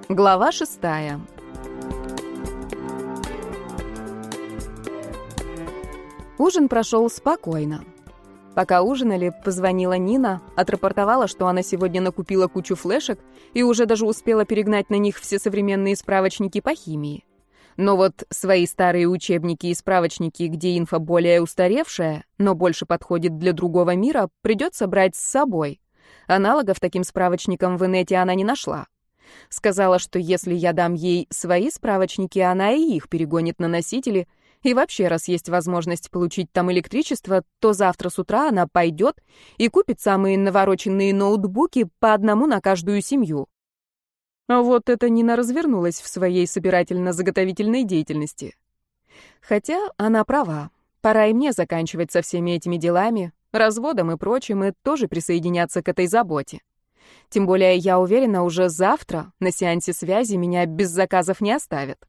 Глава 6. Ужин прошел спокойно. Пока ужинали, позвонила Нина, отрапортовала, что она сегодня накупила кучу флешек и уже даже успела перегнать на них все современные справочники по химии. Но вот свои старые учебники и справочники, где инфа более устаревшая, но больше подходит для другого мира, придется брать с собой. Аналогов таким справочникам в инете она не нашла. Сказала, что если я дам ей свои справочники, она и их перегонит на носители. И вообще, раз есть возможность получить там электричество, то завтра с утра она пойдет и купит самые навороченные ноутбуки по одному на каждую семью. А вот это Нина развернулась в своей собирательно-заготовительной деятельности. Хотя она права. Пора и мне заканчивать со всеми этими делами, разводом и прочим, и тоже присоединяться к этой заботе. Тем более, я уверена, уже завтра на сеансе связи меня без заказов не оставят.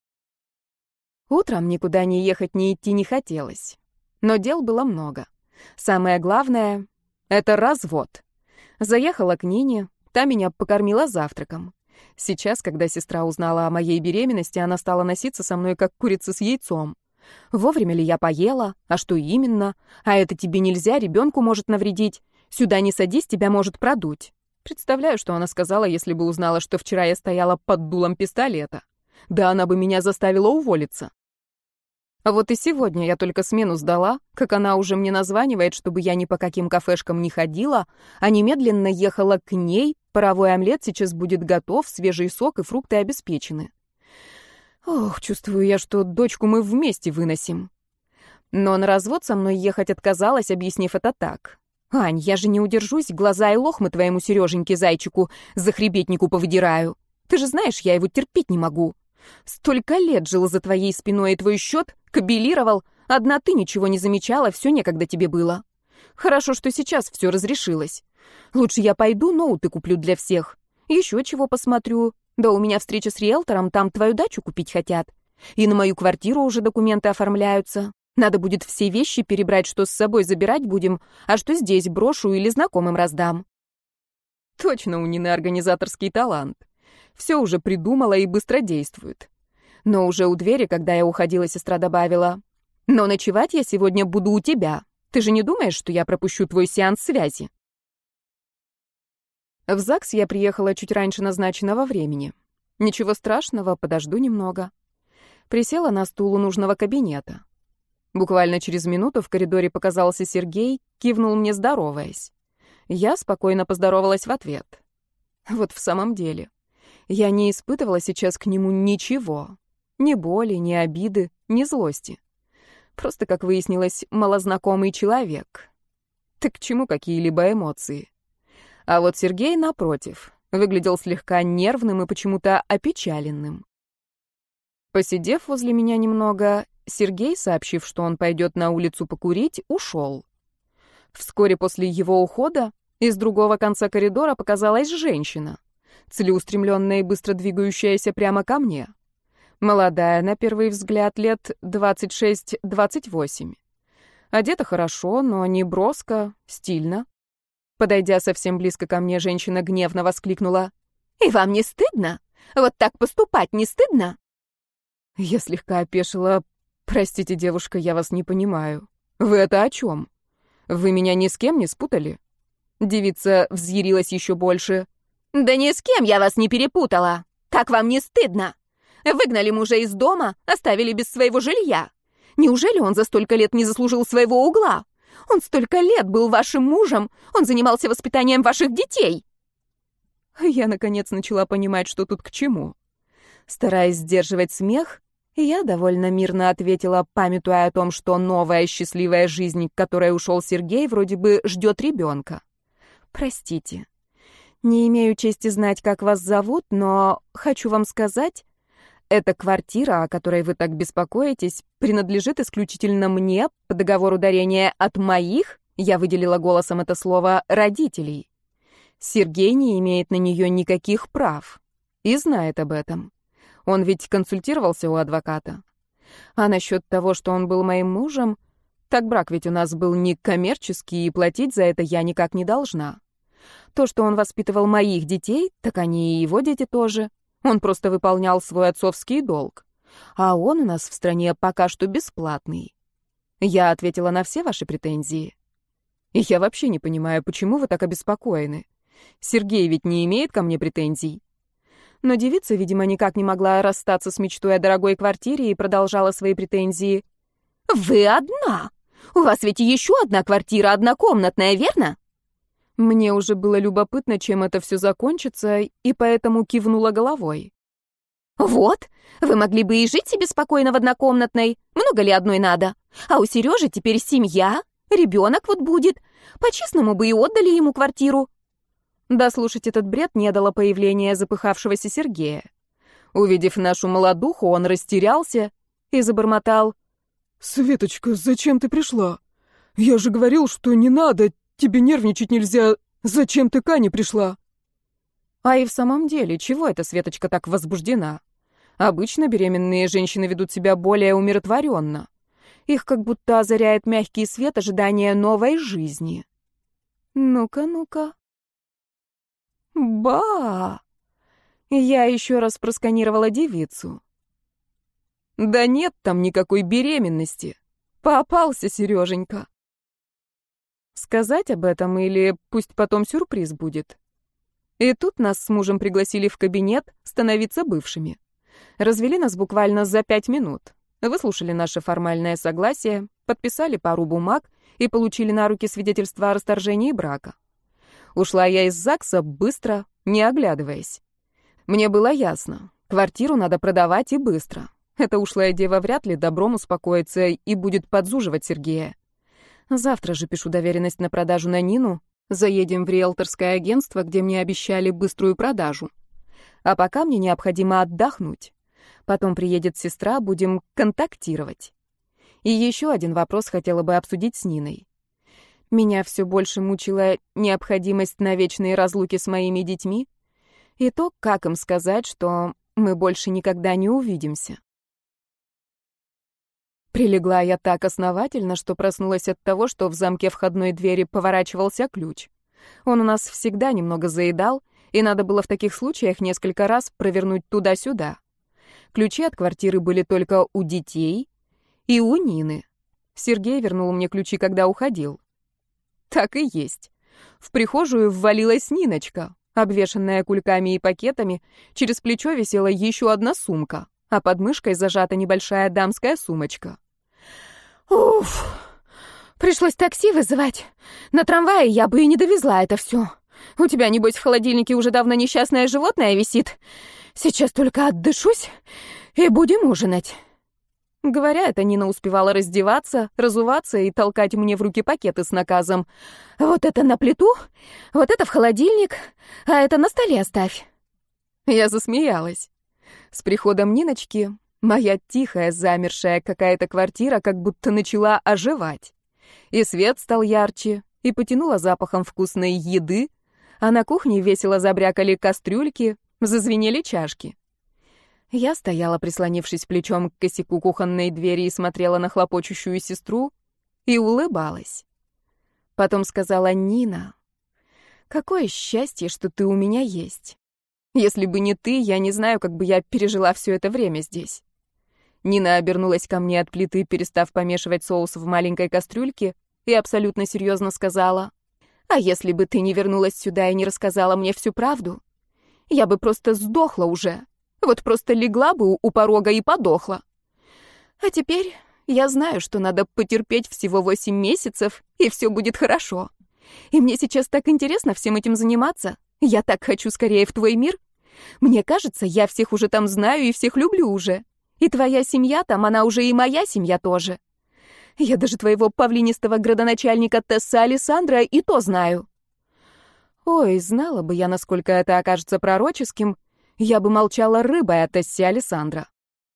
Утром никуда ни ехать, ни идти не хотелось. Но дел было много. Самое главное — это развод. Заехала к Нине, та меня покормила завтраком. Сейчас, когда сестра узнала о моей беременности, она стала носиться со мной, как курица с яйцом. Вовремя ли я поела? А что именно? А это тебе нельзя, ребенку может навредить. Сюда не садись, тебя может продуть. Представляю, что она сказала, если бы узнала, что вчера я стояла под дулом пистолета. Да она бы меня заставила уволиться. А вот и сегодня я только смену сдала, как она уже мне названивает, чтобы я ни по каким кафешкам не ходила, а немедленно ехала к ней, паровой омлет сейчас будет готов, свежий сок и фрукты обеспечены. Ох, чувствую я, что дочку мы вместе выносим. Но на развод со мной ехать отказалась, объяснив это так. «Ань, я же не удержусь, глаза и лохмы твоему Сереженьке-зайчику захребетнику повыдираю. Ты же знаешь, я его терпеть не могу. Столько лет жил за твоей спиной, и твой счет кабелировал. Одна ты ничего не замечала, все некогда тебе было. Хорошо, что сейчас все разрешилось. Лучше я пойду, ноуты куплю для всех. Еще чего посмотрю. Да у меня встреча с риэлтором, там твою дачу купить хотят. И на мою квартиру уже документы оформляются. Надо будет все вещи перебрать, что с собой забирать будем, а что здесь брошу или знакомым раздам». Точно у Нины организаторский талант. Все уже придумала и быстро действует. Но уже у двери, когда я уходила, сестра добавила: «Но ночевать я сегодня буду у тебя. Ты же не думаешь, что я пропущу твой сеанс связи?» В ЗАГС я приехала чуть раньше назначенного времени. Ничего страшного, подожду немного. Присела на стул у нужного кабинета. Буквально через минуту в коридоре показался Сергей, кивнул мне, здороваясь. Я спокойно поздоровалась в ответ. Вот в самом деле, я не испытывала сейчас к нему ничего. Ни боли, ни обиды, ни злости. Просто, как выяснилось, малознакомый человек. Так к чему какие-либо эмоции? А вот Сергей, напротив, выглядел слегка нервным и почему-то опечаленным. Посидев возле меня немного, Сергей, сообщив, что он пойдет на улицу покурить, ушел. Вскоре после его ухода из другого конца коридора показалась женщина, целеустремленная и быстро двигающаяся прямо ко мне. Молодая, на первый взгляд, лет 26-28. Одета хорошо, но не броско, стильно. Подойдя совсем близко ко мне, женщина гневно воскликнула: «И вам не стыдно? Вот так поступать не стыдно?» Я слегка опешила. «Простите, девушка, я вас не понимаю. Вы это о чем? Вы меня ни с кем не спутали?» Девица взъярилась еще больше. «Да ни с кем я вас не перепутала. Как вам не стыдно? Выгнали мужа из дома, оставили без своего жилья. Неужели он за столько лет не заслужил своего угла? Он столько лет был вашим мужем, он занимался воспитанием ваших детей». Я, наконец, начала понимать, что тут к чему. Стараясь сдерживать смех, я довольно мирно ответила, памятуя о том, что новая счастливая жизнь, к которой ушел Сергей, вроде бы ждет ребенка. «Простите, не имею чести знать, как вас зовут, но хочу вам сказать, эта квартира, о которой вы так беспокоитесь, принадлежит исключительно мне по договору дарения от моих, я выделила голосом это слово, родителей. Сергей не имеет на нее никаких прав и знает об этом. Он ведь консультировался у адвоката. А насчет того, что он был моим мужем, так брак ведь у нас был не коммерческий, и платить за это я никак не должна. То, что он воспитывал моих детей, так они и его дети тоже. Он просто выполнял свой отцовский долг. А он у нас в стране пока что бесплатный. Я ответила на все ваши претензии. И я вообще не понимаю, почему вы так обеспокоены. Сергей ведь не имеет ко мне претензий. Но девица, видимо, никак не могла расстаться с мечтой о дорогой квартире и продолжала свои претензии. «Вы одна! У вас ведь еще одна квартира, однокомнатная, верно?» Мне уже было любопытно, чем это все закончится, и поэтому кивнула головой. «Вот, вы могли бы и жить себе спокойно в однокомнатной. Много ли одной надо? А у Сережи теперь семья, ребенок вот будет. По-честному бы и отдали ему квартиру». Дослушать этот бред не дало появления запыхавшегося Сергея. Увидев нашу молодуху, он растерялся и забормотал. «Светочка, зачем ты пришла? Я же говорил, что не надо, тебе нервничать нельзя. Зачем ты к Ане пришла?» А и в самом деле, чего эта Светочка так возбуждена? Обычно беременные женщины ведут себя более умиротворенно. Их как будто озаряет мягкий свет ожидания новой жизни. Ну-ка, ну-ка. Ба! Я еще раз просканировала девицу. Да нет там никакой беременности. Попался Сереженька. Сказать об этом или пусть потом сюрприз будет? И тут нас с мужем пригласили в кабинет становиться бывшими. Развели нас буквально за 5 минут. Выслушали наше формальное согласие, подписали пару бумаг и получили на руки свидетельство о расторжении брака. Ушла я из ЗАГСа быстро, не оглядываясь. Мне было ясно, квартиру надо продавать и быстро. Эта ушлая дева вряд ли добром успокоится и будет подзуживать Сергея. Завтра же пишу доверенность на продажу на Нину, заедем в риэлторское агентство, где мне обещали быструю продажу. А пока мне необходимо отдохнуть. Потом приедет сестра, будем контактировать. И еще один вопрос хотела бы обсудить с Ниной. Меня все больше мучила необходимость на вечные разлуки с моими детьми и то, как им сказать, что мы больше никогда не увидимся. Прилегла я так основательно, что проснулась от того, что в замке входной двери поворачивался ключ. Он у нас всегда немного заедал, и надо было в таких случаях несколько раз провернуть туда-сюда. Ключи от квартиры были только у детей и у Нины. Сергей вернул мне ключи, когда уходил. Так и есть. В прихожую ввалилась Ниночка, обвешанная кульками и пакетами, через плечо висела еще одна сумка, а под мышкой зажата небольшая дамская сумочка. «Уф, пришлось такси вызывать. На трамвае я бы и не довезла это все. У тебя, небось, в холодильнике уже давно несчастное животное висит. Сейчас только отдышусь и будем ужинать». Говоря это, Нина успевала раздеваться, разуваться и толкать мне в руки пакеты с наказом. «Вот это на плиту, вот это в холодильник, а это на столе оставь». Я засмеялась. С приходом Ниночки моя тихая, замершая какая-то квартира как будто начала оживать. И свет стал ярче, и потянуло запахом вкусной еды, а на кухне весело забрякали кастрюльки, зазвенели чашки. Я стояла, прислонившись плечом к косяку кухонной двери, и смотрела на хлопочущую сестру и улыбалась. Потом сказала: «Нина, какое счастье, что ты у меня есть. Если бы не ты, я не знаю, как бы я пережила все это время здесь». Нина обернулась ко мне от плиты, перестав помешивать соус в маленькой кастрюльке, и абсолютно серьезно сказала: «А если бы ты не вернулась сюда и не рассказала мне всю правду, я бы просто сдохла уже. Вот просто легла бы у порога и подохла. А теперь я знаю, что надо потерпеть всего 8 месяцев, и все будет хорошо. И мне сейчас так интересно всем этим заниматься. Я так хочу скорее в твой мир. Мне кажется, я всех уже там знаю и всех люблю уже. И твоя семья там, она уже и моя семья тоже. Я даже твоего павлинистого градоначальника Тесса Алессандра и то знаю». Ой, знала бы я, насколько это окажется пророческим, я бы молчала рыбой от Тесси Алессандра.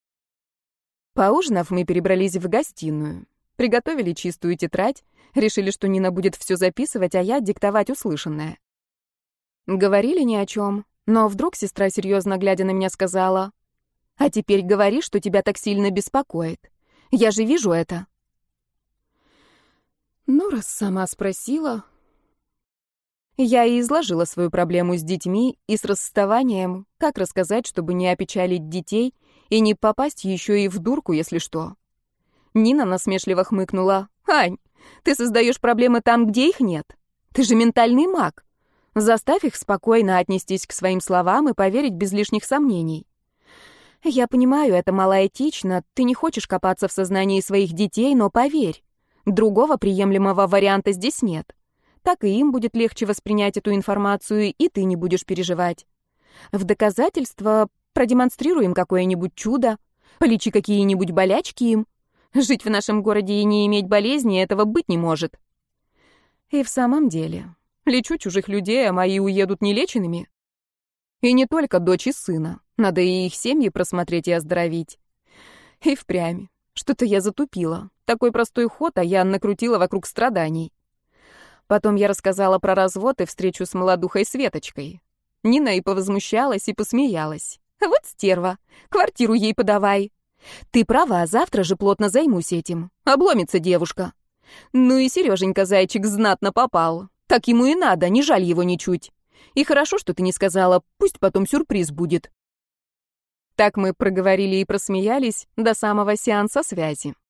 Поужинав, мы перебрались в гостиную. Приготовили чистую тетрадь, решили, что Нина будет все записывать, а я диктовать услышанное. Говорили ни о чем, но вдруг сестра, серьезно глядя на меня, сказала: «А теперь говори, что тебя так сильно беспокоит. Я же вижу это». Ну, раз сама спросила... Я и изложила свою проблему с детьми и с расставанием, как рассказать, чтобы не опечалить детей и не попасть еще и в дурку, если что. Нина насмешливо хмыкнула. «Ань, ты создаешь проблемы там, где их нет. Ты же ментальный маг. Заставь их спокойно отнестись к своим словам и поверить без лишних сомнений. Я понимаю, это малоэтично, ты не хочешь копаться в сознании своих детей, но поверь, другого приемлемого варианта здесь нет. Так и им будет легче воспринять эту информацию, и ты не будешь переживать. В доказательство продемонстрируй им какое-нибудь чудо, полечи какие-нибудь болячки им. Жить в нашем городе и не иметь болезни этого быть не может». И в самом деле, лечу чужих людей, а мои уедут нелеченными. И не только дочь и сына. Надо и их семьи просмотреть и оздоровить. И впрямь. Что-то я затупила. Такой простой ход, а я накрутила вокруг страданий. Потом я рассказала про развод и встречу с молодухой Светочкой. Нина и повозмущалась, и посмеялась. «Вот стерва. Квартиру ей подавай. Ты права, завтра же плотно займусь этим. Обломится девушка. Ну и Сереженька, зайчик, знатно попал. Так ему и надо, не жаль его ничуть. И хорошо, что ты не сказала, пусть потом сюрприз будет». Так мы проговорили и просмеялись до самого сеанса связи.